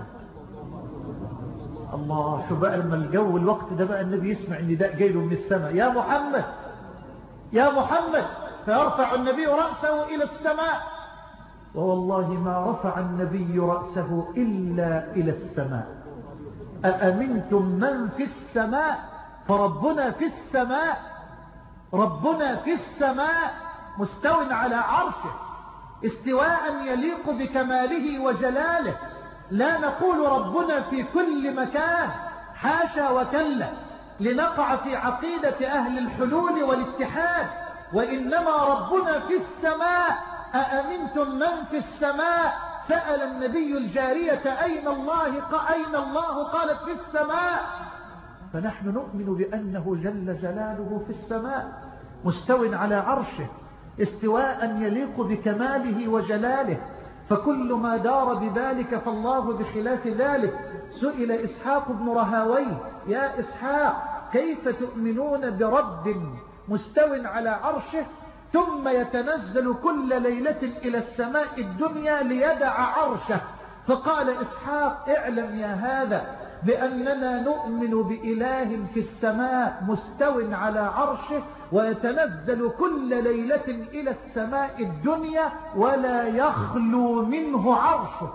الله، شو بقى لما الجو الوقت ده بقى النبي يسمع النداء جاي له من السماء، يا محمد يا محمد، فيرفع النبي رأسه إلى السماء. ووالله ما رفع النبي رأسه إلا إلى السماء. أأمنتم من في السماء؟ فربنا في السماء، ربنا في السماء مستو على عرشه استواء يليق بكماله وجلاله. لا نقول ربنا في كل مكان، حاشا وكلا، لنقع في عقيدة أهل الحلول والاتحاد، وإنما ربنا في السماء. أأمنتم من في السماء؟ سأل النبي الجارية أين الله؟ أين الله؟ قالت في السماء. فنحن نؤمن بأنه جل جلاله في السماء مستو على عرشه استواء يليق بكماله وجلاله. فكل ما دار بذلك فالله بخلاف ذلك. سئل إسحاق بن رهاويه يا إسحاق كيف تؤمنون برب مستو على عرشه ثم يتنزل كل ليلة إلى السماء الدنيا ليدع عرشه؟ فقال إسحاق اعلم يا هذا بأننا نؤمن بإله في السماء مستو على عرشه ويتنزل كل ليلة إلى السماء الدنيا ولا يخلو منه عرشه.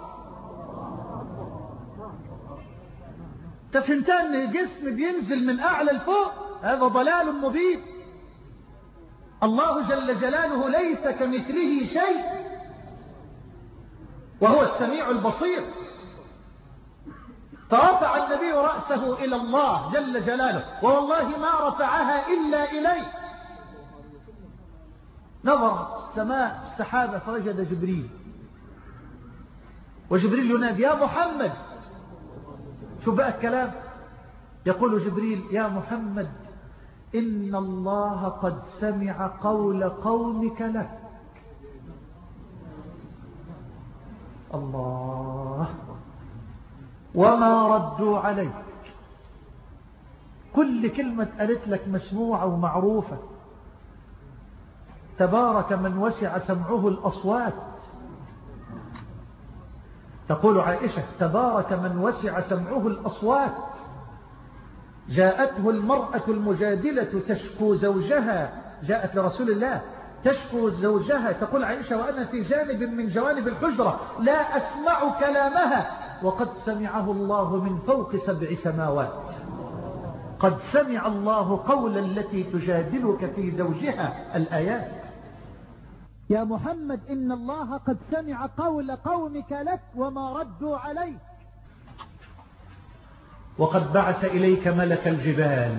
تفهمت أن الجسم بينزل من أعلى الفوق؟ هذا ضلال مبين. الله جل جلاله ليس كمثله شيء وهو السميع البصير. فرفع النبي رأسه إلى الله جل جلاله والله ما رفعها إلا إليه. نظر السماء السحابة فوجد جبريل، وجبريل ينادي يا محمد. شو بقى الكلام؟ يقول جبريل يا محمد إن الله قد سمع قول قومك لك. الله، وما ردوا عليك. كل كلمة قالت لك مسموعة ومعروفة. تبارك من وسع سمعه الأصوات. تقول عائشة تبارك من وسع سمعه الأصوات. جاءته المرأة المجادلة تشكو زوجها، جاءت لرسول الله تشكو زوجها، تقول عائشة وأنا في جانب من جوانب الحجرة لا أسمع كلامها وقد سمعه الله من فوق سبع سماوات. قد سمع الله قول التي تجادلك في زوجها. الآيات. يا محمد إن الله قد سمع قول قومك لك وما ردوا عليك. وقد بعث إليك ملك الجبال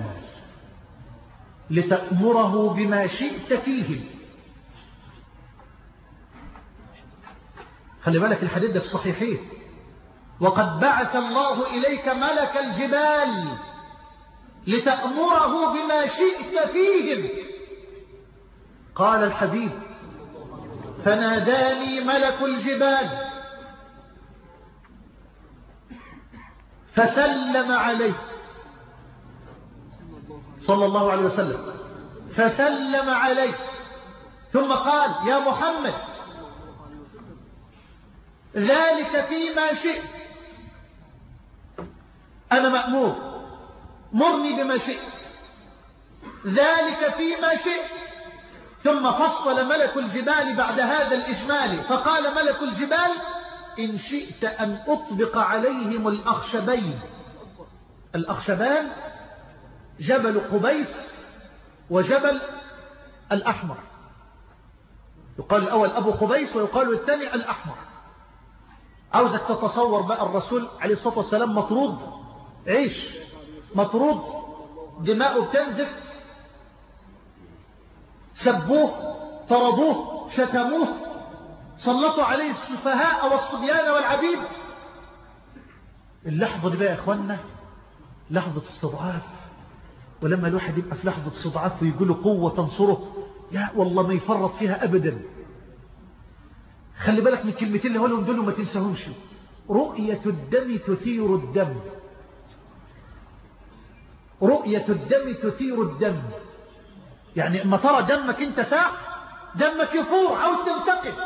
لتأمره بما شئت فيهم. خلي بالك الحديث ده في الصحيحين. وقد بعث الله إليك ملك الجبال لتأمره بما شئت فيهم. قال الحبيب فناداني ملك الجبال فسلم عليه صلى الله عليه وسلم، فسلم عليه ثم قال يا محمد ذلك فيما شئت، أنا مأمور مرني بما شئت، ذلك فيما شئت. ثم فصل ملك الجبال بعد هذا الإجمال فقال ملك الجبال إن شئت أن أطبق عليهم الأخشبين. الأخشبان جبل قبيس وجبل الأحمر، يقال الأول أبو قبيس ويقال الثاني الأحمر. عاوزك تتصور بقى الرسول عليه الصلاة والسلام مطرود عيش، مطرود دماؤه بتنزف، سبوه طردوه شتموه سلطوا عليه السفهاء والصبيان والعبيد. اللحظة دي بقى يا إخوانا لحظة استضعاف، ولما الواحد يبقى في لحظة استضعاف ويقول له قوة تنصره يا والله ما يفرط فيها أبدا. خلي بالك من كلمتين اللي هقولهم دول وما تنساهمش. رؤية الدم تثير الدم، رؤية الدم تثير الدم. يعني اما ترى دمك انت ساح دمك يفور عاوز تنتقم.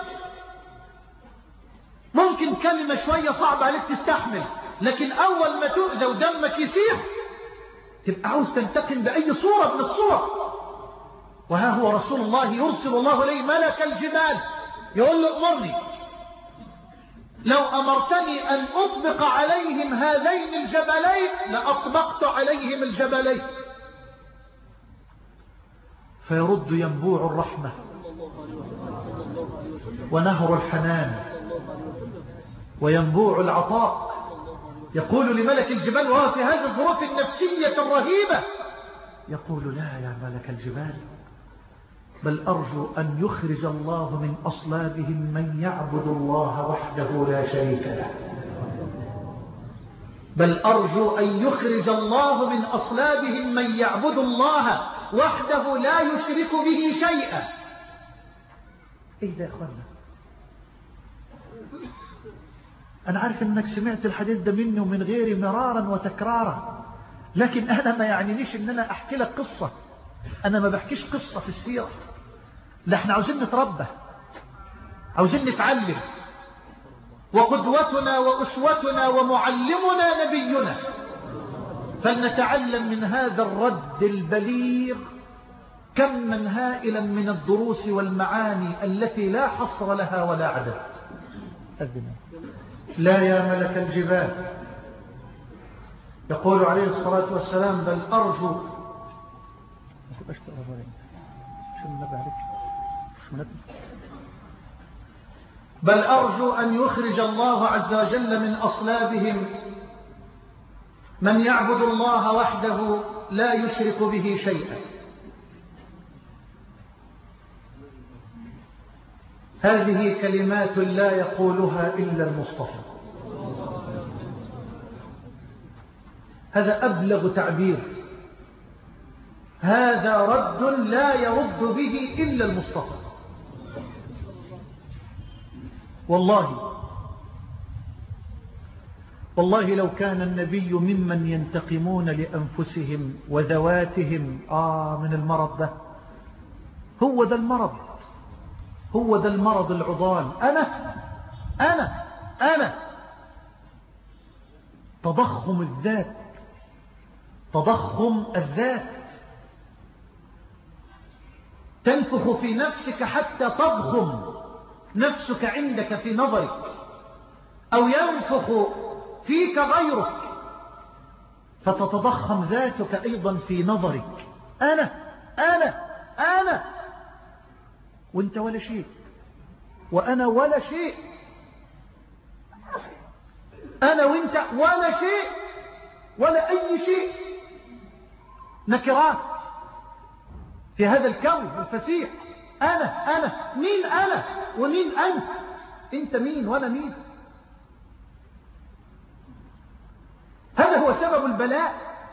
ممكن كلمة شوية صعبة عليك تستحمل، لكن أول ما تؤذى ودمك يسيح تبقى عاوز تنتقم بأي صورة من الصور. وها هو رسول الله يرسل الله إليه ملك الجبال يقول له أمرني لو أمرتني أن أطبق عليهم هذين الجبلين لأطبقت عليهم الجبلين. فيرد ينبوع الرحمة ونهر الحنان وينبوع العطاء يقول لملك الجبال وهو في هذه الظروف النفسية الرهيبة يقول لا يا ملك الجبال بل أرجو أن يخرج الله من أصلابهم من يعبد الله وحده لا شريك له، بل أرجو أن يخرج الله من أصلابهم من يعبد الله وحده لا يشرك به شيئا. إيه ده يا أخوانا؟ أنا عارف أنك سمعت الحديث ده مني ومن غيري مرارا وتكرارا، لكن أنا ما يعنينيش أن أنا أحكي لك قصة. أنا ما بحكيش قصة في السيرة، لا احنا عاوزين نتربى، عاوزين نتعلم. وقدوتنا وأسوتنا ومعلمنا نبينا، فلنتعلم من هذا الرد البليغ كما هائلا من الدروس والمعاني التي لا حصر لها ولا عدد. لا يا ملك الجبال، يقول عليه الصلاة والسلام بل أرجو بل أرجو أن يخرج الله عز وجل من أصلابهم من يعبد الله وحده لا يشرك به شيئا. هذه كلمات لا يقولها إلا المصطفى. هذا أبلغ تعبير، هذا رد لا يرد به إلا المصطفى. والله والله لو كان النبي ممن ينتقمون لأنفسهم وذواتهم آه من المرض ده، هو ده المرض، هو ده المرض العضال. أنا أنا أنا تضخم الذات، تضخم الذات، تنفخ في نفسك حتى تضخم نفسك عندك في نظرك، أو ينفخ فيك غيرك فتتضخم ذاتك أيضا في نظرك. أنا أنا أنا وانت ولا شيء، وأنا ولا شيء، أنا وانت ولا شيء، ولا أي شيء، نكرات في هذا الكون الفسيح. أنا أنا مين أنا ومين أنت؟ أنت مين وأنا مين؟ هذا هو سبب البلاء.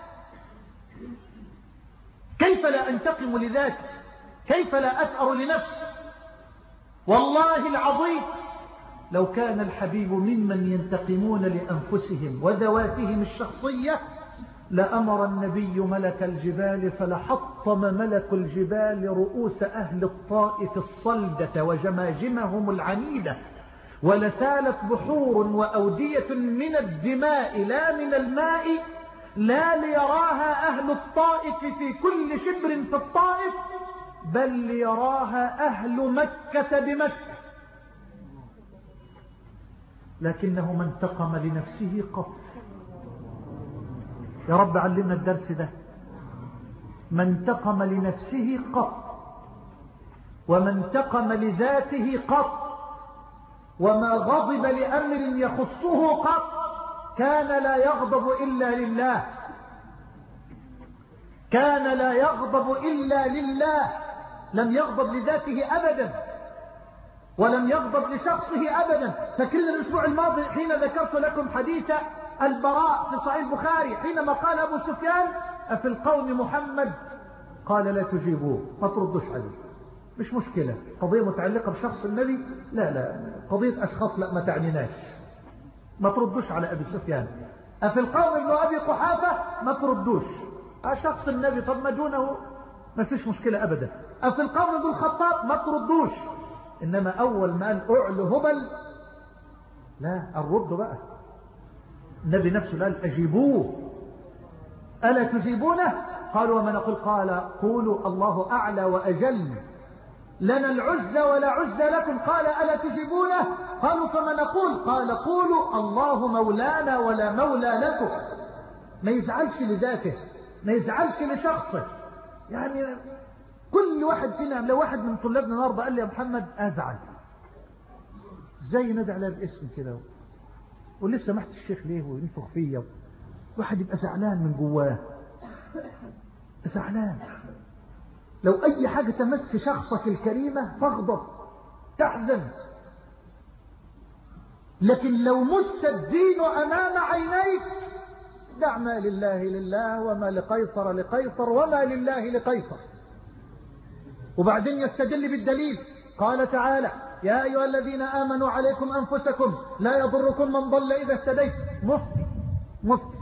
كيف لا أنتقم لذاتي؟ كيف لا أثأر لنفسي؟ والله العظيم لو كان الحبيب ممن ينتقمون لأنفسهم وذواتهم الشخصية لأمر النبي ملك الجبال فلحطم ملك الجبال رؤوس أهل الطائف الصلدة وجماجمهم العنيدة، ولسالت بحور وأودية من الدماء لا من الماء، لا ليراها أهل الطائف في كل شبر في الطائف، بل ليراها أهل مكة بمكة. لكنه ما انتقم لنفسه قط. يا رب علمنا الدرس ده. ما انتقم لنفسه قط، وما انتقم لذاته قط، وما غضب لأمر يخصه قط. كان لا يغضب إلا لله، كان لا يغضب إلا لله. لم يغضب لذاته أبدا، ولم يغضب لشخصه أبدا. فكل الأسبوع الماضي حين ذكرت لكم حديث البراء في صحيح البخاري حينما قال أبو سفيان: أفي القوم محمد؟ قال: لا تجيبوه، ما تردوش عليه، مش مشكلة، قضية متعلقة بشخص النبي، لا لا قضية أشخاص لا ما تعنيناش، ما تردوش على أبي سفيان. أفي القوم ابن أبي قحافة؟ ما تردوش، شخص النبي طب ما دونه ما فيش مشكلة أبدا. أفي القوم ابن الخطاب؟ ما تردوش. إنما أول ما قال أعلو هبل، لا الرد بقى. النبي نفسه قال: أجيبوه، ألا تجيبونه؟ قالوا: وما نقول؟ قال: قولوا الله أعلى وأجل، لنا العزة ولا عزة لكم. قال: ألا تجيبونه؟ قالوا: فما نقول؟ قال: قولوا الله مولانا ولا مولى لكم. ما يزعلش لذاته، ما يزعلش لشخصه. يعني كل واحد فينا، لو واحد من طلابنا النهارده قال لي: يا محمد أزعل، ازاي ندعي على الاسم كده ولسه سمحت الشيخ ليه وينفخ فيا؟ واحد يبقى زعلان من جواه، زعلان. لو أي حاجة تمس شخصك الكريمة تغضب تحزن، لكن لو مس الدين أمام عينيك دع ما لله لله وما لقيصر لقيصر وما لله لقيصر. وبعدين يستدل بالدليل. قال تعالى: يا أيها الذين آمنوا عليكم أنفسكم لا يضركم من ضل إذا اهتديت. مفتي مفتي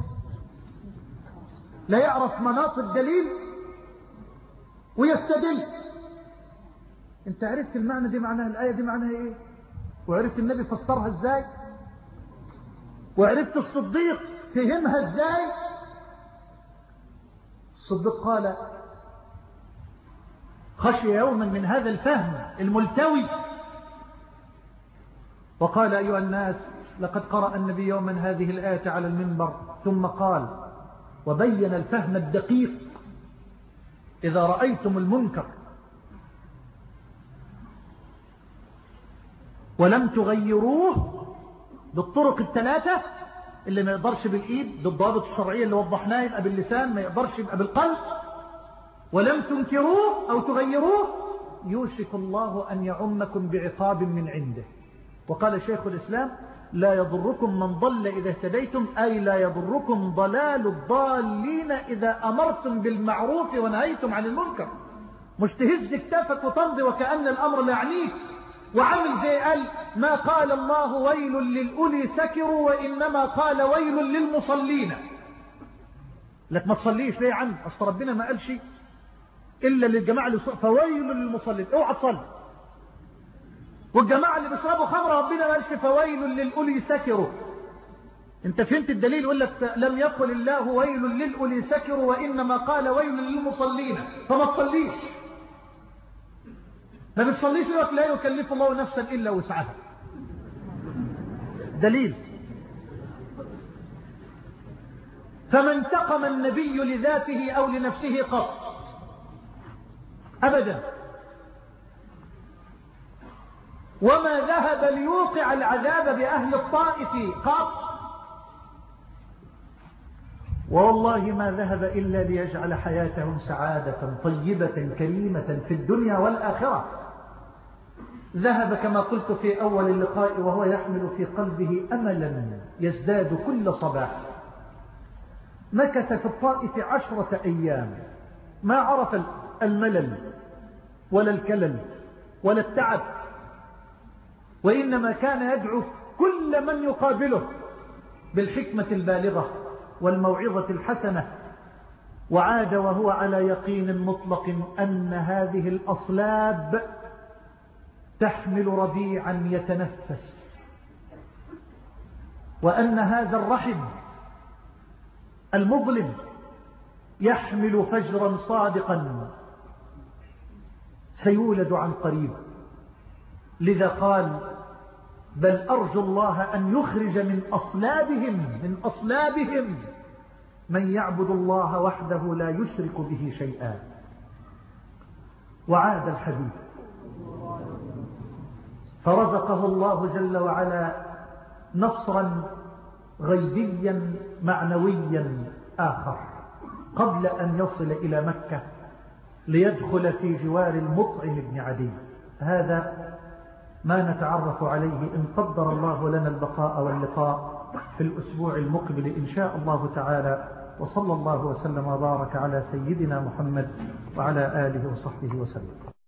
لا يعرف مناط الدليل ويستدل. انت عرفت المعنى دي، معناها الآية دي معناها ايه، وعرفت النبي فسرها ازاي، وعرفت الصديق فهمها ازاي. الصديق قال: خشي يوما من هذا الفهم الملتوي، وقال: أيها الناس لقد قرأ النبي يوما هذه الآية على المنبر، ثم قال وبين الفهم الدقيق: إذا رأيتم المنكر ولم تغيروه بالطرق الثلاثة، اللي ما يقدرش بالإيد بالضوابط الشرعية اللي وضحناها يبقى باللسان، ما يقدرش يبقى بالقلب، ولم تنكروه أو تغيروه، يوشك الله أن يعمكم بعقاب من عنده. وقال شيخ الإسلام: لا يضركم من ضل إذا اهتديتم، أي لا يضركم ضلال الضالين إذا أمرتم بالمعروف ونهيتم عن المنكر. مش تهز كتافك وتمضي وكأن الأمر لا يعنيك، وعمل زي قال: ما قال الله ويل للأولي سكروا، وإنما قال ويل للمصلين. لك ما تصليش ليه يا عم؟ أصل ربنا ما قال شيء إلا للجماعة اللي فويل للمصلين، اوعى تصلي. والجماعة اللي بيشربوا خمر ربنا ما قالش فويل للأولي سكروا. انت فهمت الدليل؟ يقول لك لم يقل الله ويل للأولي سكروا وإنما قال ويل للمصلين، فما تصليش. ما بتصليش لك لا يكلف الله نفسا إلا وسعها. دليل. فما انتقم النبي لذاته أو لنفسه قط أبدا، وما ذهب ليوقع العذاب بأهل الطائف قط، والله ما ذهب إلا ليجعل حياتهم سعادة طيبة كريمة في الدنيا والآخرة. ذهب كما قلت في أول اللقاء وهو يحمل في قلبه أملا يزداد كل صباح. مكث في الطائف عشرة أيام ما عرف الملل ولا الكلل ولا التعب، وإنما كان يدعو كل من يقابله بالحكمة البالغة والموعظة الحسنة. وعاد وهو على يقين مطلق أن هذه الأصلاب تحمل ربيعا يتنفس، وأن هذا الرحم المظلم يحمل فجرا صادقا سيولد عن قريب. لذا قال بل أرجو الله أن يخرج من أصلابهم من أصلابهم من يعبد الله وحده لا يشرك به شيئا. وعاد الحبيب فرزقه الله جل وعلا نصرا غيبيا معنويا آخر قبل أن يصل إلى مكة ليدخل في جوار المطعم بن عدي. هذا ما نتعرف عليه إن قدر الله لنا البقاء واللقاء في الأسبوع المقبل إن شاء الله تعالى. وصلى الله وسلم وبارك على سيدنا محمد وعلى آله وصحبه وسلم.